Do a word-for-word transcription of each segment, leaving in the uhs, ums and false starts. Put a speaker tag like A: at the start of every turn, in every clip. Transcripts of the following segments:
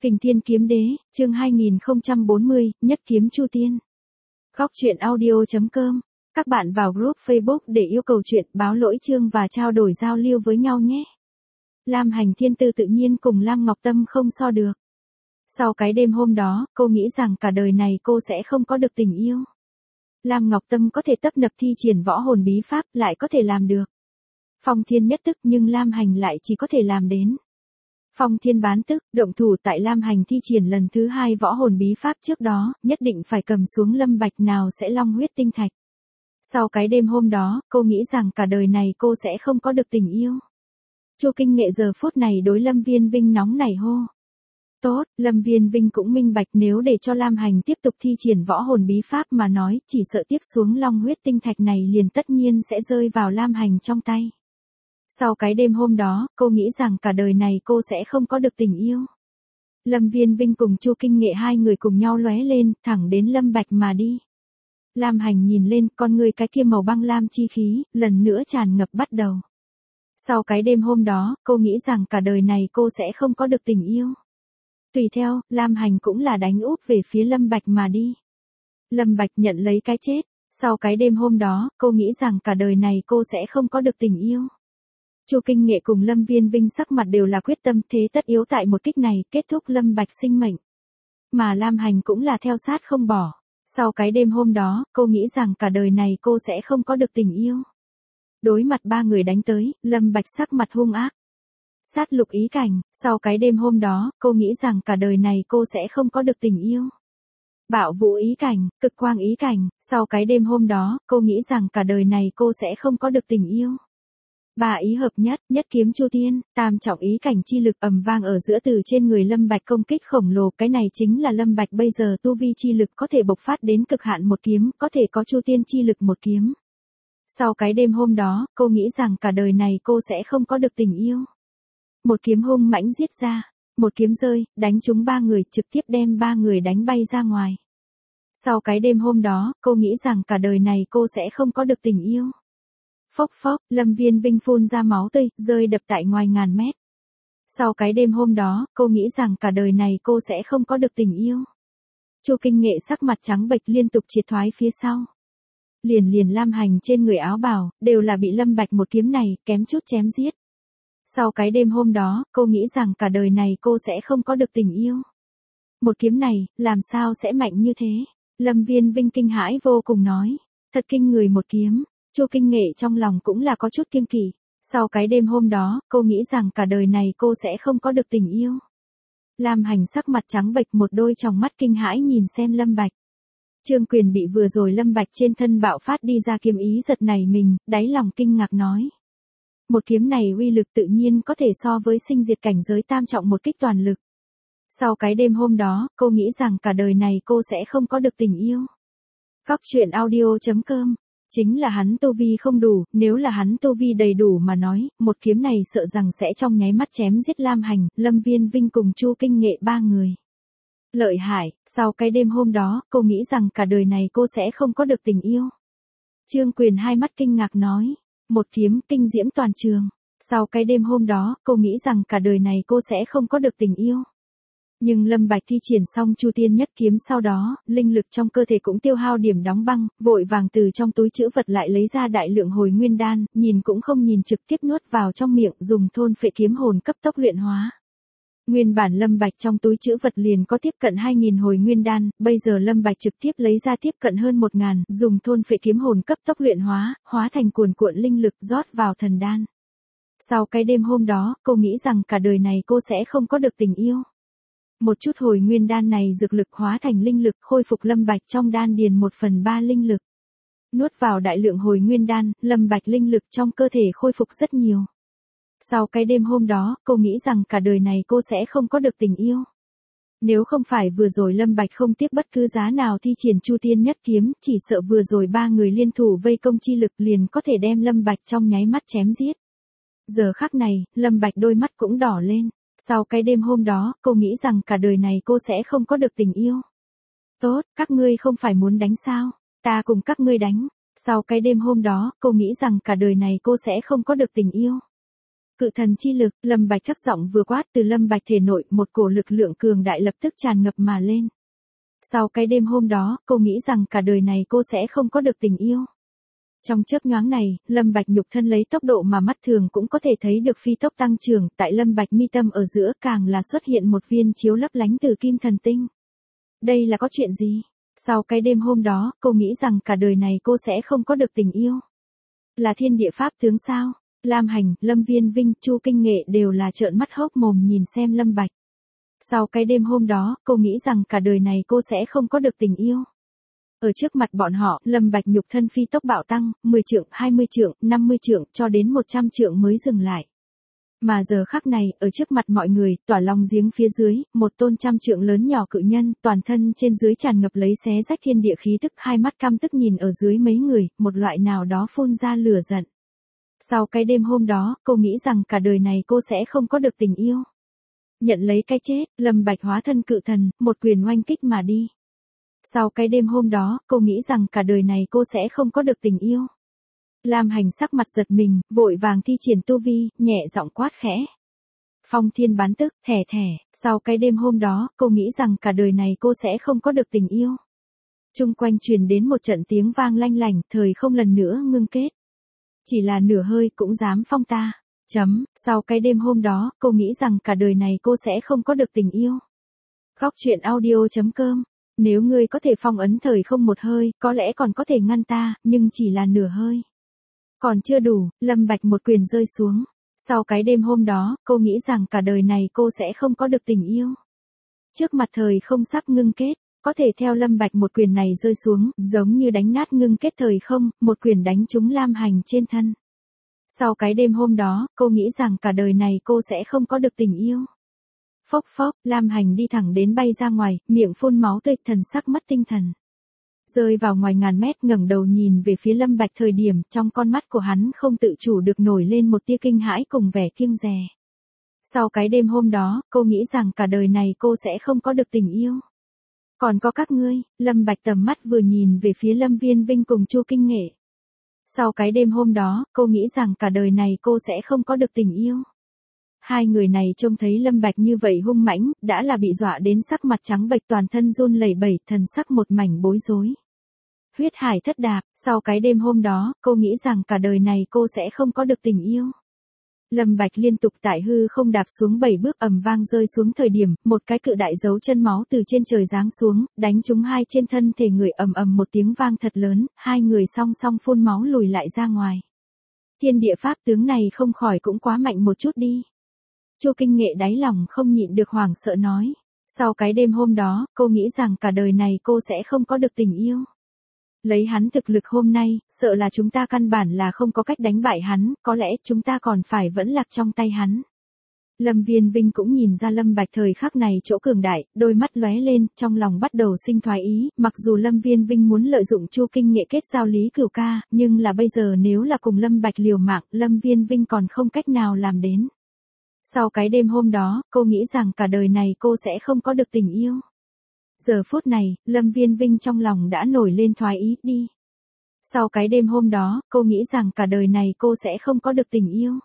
A: Kình Thiên Kiếm Đế, chương hai nghìn không trăm bốn mươi, Nhất Kiếm Chu Tiên. Góc truyện audio chấm com. Các bạn vào group Facebook để yêu cầu chuyện, báo lỗi chương và trao đổi giao lưu với nhau nhé. Lam Hành Thiên Tư tự nhiên cùng Lam Ngọc Tâm không so được. Sau cái đêm hôm đó, cô nghĩ rằng cả đời này cô sẽ không có được tình yêu. Lam Ngọc Tâm có thể tấp nập thi triển võ hồn bí pháp, lại có thể làm được phong thiên nhất tức, nhưng Lam Hành lại chỉ có thể làm đến phong thiên bán tức. Động thủ tại Lam Hành thi triển lần thứ hai võ hồn bí pháp trước đó, nhất định phải cầm xuống Lâm Bạch nào sẽ long huyết tinh thạch. Sau cái đêm hôm đó, cô nghĩ rằng cả đời này cô sẽ không có được tình yêu. Chu Kinh Nghệ giờ phút này đối Lâm Viên Vinh nóng nảy hô. Tốt, Lâm Viên Vinh cũng minh bạch, nếu để cho Lam Hành tiếp tục thi triển võ hồn bí pháp mà nói, chỉ sợ tiếp xuống long huyết tinh thạch này liền tất nhiên sẽ rơi vào Lam Hành trong tay. Sau cái đêm hôm đó, cô nghĩ rằng cả đời này cô sẽ không có được tình yêu. Lâm Viên Vinh cùng Chu Kinh Nghệ hai người cùng nhau lóe lên, thẳng đến Lâm Bạch mà đi. Lam Hành nhìn lên, con người cái kia màu băng lam chi khí, lần nữa tràn ngập bắt đầu. Sau cái đêm hôm đó, cô nghĩ rằng cả đời này cô sẽ không có được tình yêu. Tùy theo, Lam Hành cũng là đánh úp về phía Lâm Bạch mà đi. Lâm Bạch nhận lấy cái chết. Sau cái đêm hôm đó, cô nghĩ rằng cả đời này cô sẽ không có được tình yêu. Chu Kinh Nghệ cùng Lâm Viên Vinh sắc mặt đều là quyết tâm, thế tất yếu tại một kích này kết thúc Lâm Bạch sinh mệnh. Mà Lam Hành cũng là theo sát không bỏ. Sau cái đêm hôm đó, cô nghĩ rằng cả đời này cô sẽ không có được tình yêu. Đối mặt ba người đánh tới, Lâm Bạch sắc mặt hung ác. Sát lục ý cảnh, sau cái đêm hôm đó, cô nghĩ rằng cả đời này cô sẽ không có được tình yêu. Bạo vũ ý cảnh, cực quang ý cảnh, sau cái đêm hôm đó, cô nghĩ rằng cả đời này cô sẽ không có được tình yêu. Ba ý hợp nhất, nhất kiếm chu tiên, tam trọng ý cảnh chi lực ầm vang ở giữa từ trên người Lâm Bạch công kích khổng lồ, cái này chính là Lâm Bạch bây giờ tu vi chi lực có thể bộc phát đến cực hạn một kiếm, có thể có chu tiên chi lực một kiếm. Sau cái đêm hôm đó, cô nghĩ rằng cả đời này cô sẽ không có được tình yêu. Một kiếm hung mãnh giết ra, một kiếm rơi, đánh trúng ba người, trực tiếp đem ba người đánh bay ra ngoài. Sau cái đêm hôm đó, cô nghĩ rằng cả đời này cô sẽ không có được tình yêu. Phốc phốc, Lâm Viên Vinh phun ra máu tươi, rơi đập tại ngoài ngàn mét. Sau cái đêm hôm đó, cô nghĩ rằng cả đời này cô sẽ không có được tình yêu. Chu Kinh Nghệ sắc mặt trắng bệch liên tục triệt thoái phía sau. Liền liền Lam Hành trên người áo bào, đều là bị Lâm Bạch một kiếm này, kém chút chém giết. Sau cái đêm hôm đó, cô nghĩ rằng cả đời này cô sẽ không có được tình yêu. Một kiếm này, làm sao sẽ mạnh như thế? Lâm Viên Vinh kinh hãi vô cùng nói. Thật kinh người một kiếm. Chu Kinh Nghệ trong lòng cũng là có chút kiêng kỵ. Sau cái đêm hôm đó, cô nghĩ rằng cả đời này cô sẽ không có được tình yêu. Lam Hành sắc mặt trắng bệch, một đôi tròng mắt kinh hãi nhìn xem Lâm Bạch. Trương Quyền bị vừa rồi Lâm Bạch trên thân bạo phát đi ra kiếm ý giật nảy mình, đáy lòng kinh ngạc nói. Một kiếm này uy lực tự nhiên có thể so với sinh diệt cảnh giới tam trọng một kích toàn lực. Sau cái đêm hôm đó, cô nghĩ rằng cả đời này cô sẽ không có được tình yêu. Góc truyện audio chấm com. Chính là hắn tu vi không đủ, nếu là hắn tu vi đầy đủ mà nói, một kiếm này sợ rằng sẽ trong nháy mắt chém giết Lam Hành, Lâm Viên Vinh cùng Chu Kinh Nghệ ba người. Lợi hại, sau cái đêm hôm đó, cô nghĩ rằng cả đời này cô sẽ không có được tình yêu. Trương Quyền hai mắt kinh ngạc nói, một kiếm kinh diễm toàn trường. Sau cái đêm hôm đó, cô nghĩ rằng cả đời này cô sẽ không có được tình yêu. Nhưng Lâm Bạch thi triển xong chu tiên nhất kiếm sau đó, linh lực trong cơ thể cũng tiêu hao điểm đóng băng, vội vàng từ trong túi trữ vật lại lấy ra đại lượng hồi nguyên đan, nhìn cũng không nhìn trực tiếp nuốt vào trong miệng, dùng thôn phệ kiếm hồn cấp tốc luyện hóa. Nguyên bản Lâm Bạch trong túi trữ vật liền có tiếp cận hai nghìn hồi nguyên đan, bây giờ Lâm Bạch trực tiếp lấy ra tiếp cận hơn một nghìn, dùng thôn phệ kiếm hồn cấp tốc luyện hóa, hóa thành cuồn cuộn linh lực rót vào thần đan. Sau cái đêm hôm đó, cô nghĩ rằng cả đời này cô sẽ không có được tình yêu. Một chút hồi nguyên đan này dược lực hóa thành linh lực, khôi phục Lâm Bạch trong đan điền một phần ba linh lực. Nuốt vào đại lượng hồi nguyên đan, Lâm Bạch linh lực trong cơ thể khôi phục rất nhiều. Sau cái đêm hôm đó, cô nghĩ rằng cả đời này cô sẽ không có được tình yêu. Nếu không phải vừa rồi Lâm Bạch không tiếc bất cứ giá nào thi triển chu tiên nhất kiếm, chỉ sợ vừa rồi ba người liên thủ vây công chi lực liền có thể đem Lâm Bạch trong nháy mắt chém giết. Giờ khắc này, Lâm Bạch đôi mắt cũng đỏ lên. Sau cái đêm hôm đó, cô nghĩ rằng cả đời này cô sẽ không có được tình yêu. Tốt, các ngươi không phải muốn đánh sao? Ta cùng các ngươi đánh. Sau cái đêm hôm đó, cô nghĩ rằng cả đời này cô sẽ không có được tình yêu. Cự thần chi lực, Lâm Bạch thấp giọng vừa quát, từ Lâm Bạch thể nội, một cổ lực lượng cường đại lập tức tràn ngập mà lên. Sau cái đêm hôm đó, cô nghĩ rằng cả đời này cô sẽ không có được tình yêu. Trong chớp nhoáng này, Lâm Bạch nhục thân lấy tốc độ mà mắt thường cũng có thể thấy được phi tốc tăng trưởng, tại Lâm Bạch mi tâm ở giữa càng là xuất hiện một viên chiếu lấp lánh từ kim thần tinh. Đây là có chuyện gì? Sau cái đêm hôm đó, cô nghĩ rằng cả đời này cô sẽ không có được tình yêu. Là thiên địa pháp tướng sao? Lam Hành, Lâm Viên Vinh, Chu Kinh Nghệ đều là trợn mắt hốc mồm nhìn xem Lâm Bạch. Sau cái đêm hôm đó, cô nghĩ rằng cả đời này cô sẽ không có được tình yêu. Ở trước mặt bọn họ, Lâm Bạch nhục thân phi tốc bạo tăng, mười trượng, hai mươi trượng, năm mươi trượng, cho đến một trăm trượng mới dừng lại. Mà giờ khắc này, ở trước mặt mọi người, tỏa lòng giếng phía dưới, một tôn trăm trượng lớn nhỏ cự nhân, toàn thân trên dưới tràn ngập lấy xé rách thiên địa khí tức, hai mắt căm tức nhìn ở dưới mấy người, một loại nào đó phun ra lửa giận. Sau cái đêm hôm đó, cô nghĩ rằng cả đời này cô sẽ không có được tình yêu. Nhận lấy cái chết, Lâm Bạch hóa thân cự thần, một quyền oanh kích mà đi. Sau cái đêm hôm đó, cô nghĩ rằng cả đời này cô sẽ không có được tình yêu. Lam Hành sắc mặt giật mình, vội vàng thi triển tu vi, nhẹ giọng quát khẽ. Phong thiên bán tức, thẻ thẻ, sau cái đêm hôm đó, cô nghĩ rằng cả đời này cô sẽ không có được tình yêu. Trung quanh truyền đến một trận tiếng vang lanh lảnh, thời không lần nữa ngưng kết. Chỉ là nửa hơi cũng dám phong ta. Chấm, sau cái đêm hôm đó, cô nghĩ rằng cả đời này cô sẽ không có được tình yêu. Góc truyện audio.com. Nếu ngươi có thể phong ấn thời không một hơi, có lẽ còn có thể ngăn ta, nhưng chỉ là nửa hơi. Còn chưa đủ, Lâm Bạch một quyền rơi xuống. Sau cái đêm hôm đó, cô nghĩ rằng cả đời này cô sẽ không có được tình yêu. Trước mặt thời không sắp ngưng kết, có thể theo Lâm Bạch một quyền này rơi xuống, giống như đánh nát ngưng kết thời không, một quyền đánh trúng Lam Hành trên thân. Sau cái đêm hôm đó, cô nghĩ rằng cả đời này cô sẽ không có được tình yêu. Phốc phốc, Lam Hành đi thẳng đến bay ra ngoài, miệng phun máu tươi, thần sắc mất tinh thần. Rơi vào ngoài ngàn mét, ngẩng đầu nhìn về phía Lâm Bạch thời điểm, trong con mắt của hắn không tự chủ được nổi lên một tia kinh hãi cùng vẻ kiêng dè. Sau cái đêm hôm đó, cô nghĩ rằng cả đời này cô sẽ không có được tình yêu. Còn có các ngươi, Lâm Bạch tầm mắt vừa nhìn về phía Lâm Viên Vinh cùng Chu Kinh Nghệ. Sau cái đêm hôm đó, cô nghĩ rằng cả đời này cô sẽ không có được tình yêu. Hai người này trông thấy Lâm Bạch như vậy hung mãnh, đã là bị dọa đến sắc mặt trắng bệch, toàn thân run lẩy bẩy, thần sắc một mảnh bối rối. Huyết hải thất đạp, sau cái đêm hôm đó, cô nghĩ rằng cả đời này cô sẽ không có được tình yêu. Lâm Bạch liên tục tại hư không đạp xuống bảy bước, ầm vang rơi xuống thời điểm, một cái cự đại dấu chân máu từ trên trời giáng xuống, đánh trúng hai trên thân thể người, ầm ầm một tiếng vang thật lớn, hai người song song phun máu lùi lại ra ngoài. Thiên địa pháp tướng này không khỏi cũng quá mạnh một chút đi. Chu Kinh Nghệ đáy lòng không nhịn được hoảng sợ nói. Sau cái đêm hôm đó, cô nghĩ rằng cả đời này cô sẽ không có được tình yêu. Lấy hắn thực lực hôm nay, sợ là chúng ta căn bản là không có cách đánh bại hắn, có lẽ chúng ta còn phải vẫn lạc trong tay hắn. Lâm Viên Vinh cũng nhìn ra Lâm Bạch thời khắc này chỗ cường đại, đôi mắt lóe lên, trong lòng bắt đầu sinh thoái ý, mặc dù Lâm Viên Vinh muốn lợi dụng Chu Kinh Nghệ kết giao Lý Cửu Ca, nhưng là bây giờ nếu là cùng Lâm Bạch liều mạng, Lâm Viên Vinh còn không cách nào làm đến. Sau cái đêm hôm đó, cô nghĩ rằng cả đời này cô sẽ không có được tình yêu. Giờ phút này, Lâm Viên Vinh trong lòng đã nổi lên thoái ý đi. Sau cái đêm hôm đó, cô nghĩ rằng cả đời này cô sẽ không có được tình yêu.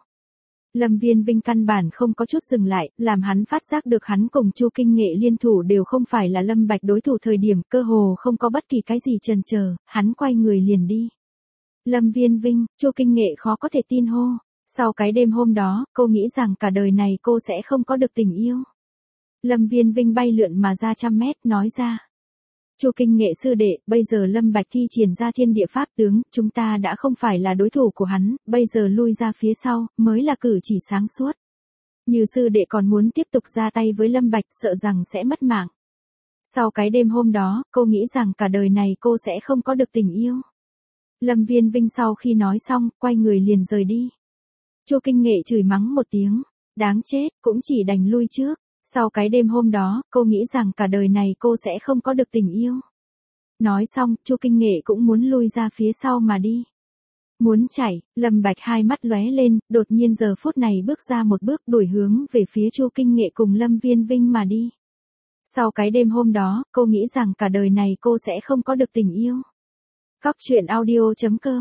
A: Lâm Viên Vinh căn bản không có chút dừng lại, làm hắn phát giác được hắn cùng Chu Kinh Nghệ liên thủ đều không phải là Lâm Bạch đối thủ thời điểm, cơ hồ không có bất kỳ cái gì chần chờ, hắn quay người liền đi. Lâm Viên Vinh, Chu Kinh Nghệ khó có thể tin hô. Sau cái đêm hôm đó, cô nghĩ rằng cả đời này cô sẽ không có được tình yêu. Lâm Viên Vinh bay lượn mà ra trăm mét, nói ra. Chu Kinh Nghệ sư đệ, bây giờ Lâm Bạch thi triển ra thiên địa pháp tướng, chúng ta đã không phải là đối thủ của hắn, bây giờ lui ra phía sau, mới là cử chỉ sáng suốt. Như sư đệ còn muốn tiếp tục ra tay với Lâm Bạch, sợ rằng sẽ mất mạng. Sau cái đêm hôm đó, cô nghĩ rằng cả đời này cô sẽ không có được tình yêu. Lâm Viên Vinh sau khi nói xong, quay người liền rời đi. Chu Kinh Nghệ chửi mắng một tiếng, đáng chết, cũng chỉ đành lui trước. Sau cái đêm hôm đó, cô nghĩ rằng cả đời này cô sẽ không có được tình yêu. Nói xong, Chu Kinh Nghệ cũng muốn lui ra phía sau mà đi. Muốn chạy, Lâm Bạch hai mắt lóe lên, đột nhiên giờ phút này bước ra một bước đuổi hướng về phía Chu Kinh Nghệ cùng Lâm Viên Vinh mà đi. Sau cái đêm hôm đó, cô nghĩ rằng cả đời này cô sẽ không có được tình yêu. Góc truyện audio chấm com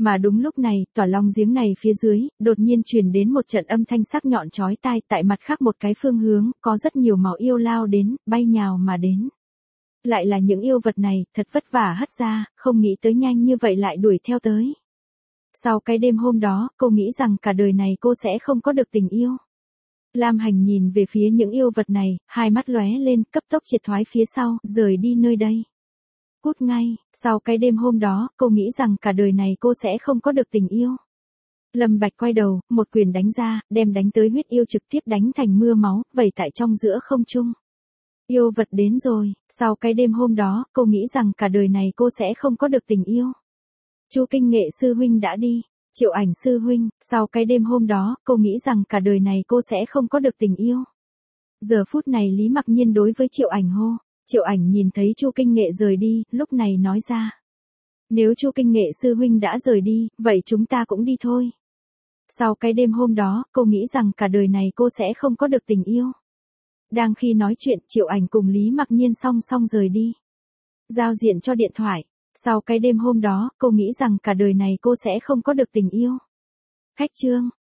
A: Mà đúng lúc này, tòa long giếng này phía dưới, đột nhiên truyền đến một trận âm thanh sắc nhọn chói tai, tại mặt khác một cái phương hướng, có rất nhiều máu yêu lao đến, bay nhào mà đến. Lại là những yêu vật này, thật vất vả hất ra, không nghĩ tới nhanh như vậy lại đuổi theo tới. Sau cái đêm hôm đó, cô nghĩ rằng cả đời này cô sẽ không có được tình yêu. Lam Hành nhìn về phía những yêu vật này, hai mắt lóe lên, cấp tốc triệt thoái phía sau, rời đi nơi đây. Cút ngay, sau cái đêm hôm đó, cô nghĩ rằng cả đời này cô sẽ không có được tình yêu. Lâm Bạch quay đầu, một quyền đánh ra, đem đánh tới huyết yêu trực tiếp đánh thành mưa máu, vẩy tại trong giữa không trung. Yêu vật đến rồi, sau cái đêm hôm đó, cô nghĩ rằng cả đời này cô sẽ không có được tình yêu. Chu Kinh Nghệ sư huynh đã đi, Triệu Ảnh sư huynh, sau cái đêm hôm đó, cô nghĩ rằng cả đời này cô sẽ không có được tình yêu. Giờ phút này Lý Mặc Nhiên đối với Triệu Ảnh hô, Triệu Ảnh nhìn thấy Chu Kinh Nghệ rời đi, lúc này nói ra. Nếu Chu Kinh Nghệ sư huynh đã rời đi, vậy chúng ta cũng đi thôi. Sau cái đêm hôm đó, cô nghĩ rằng cả đời này cô sẽ không có được tình yêu. Đang khi nói chuyện, Triệu Ảnh cùng Lý Mặc Nhiên song song rời đi. Giao diện cho điện thoại. Sau cái đêm hôm đó, cô nghĩ rằng cả đời này cô sẽ không có được tình yêu. Khách chương.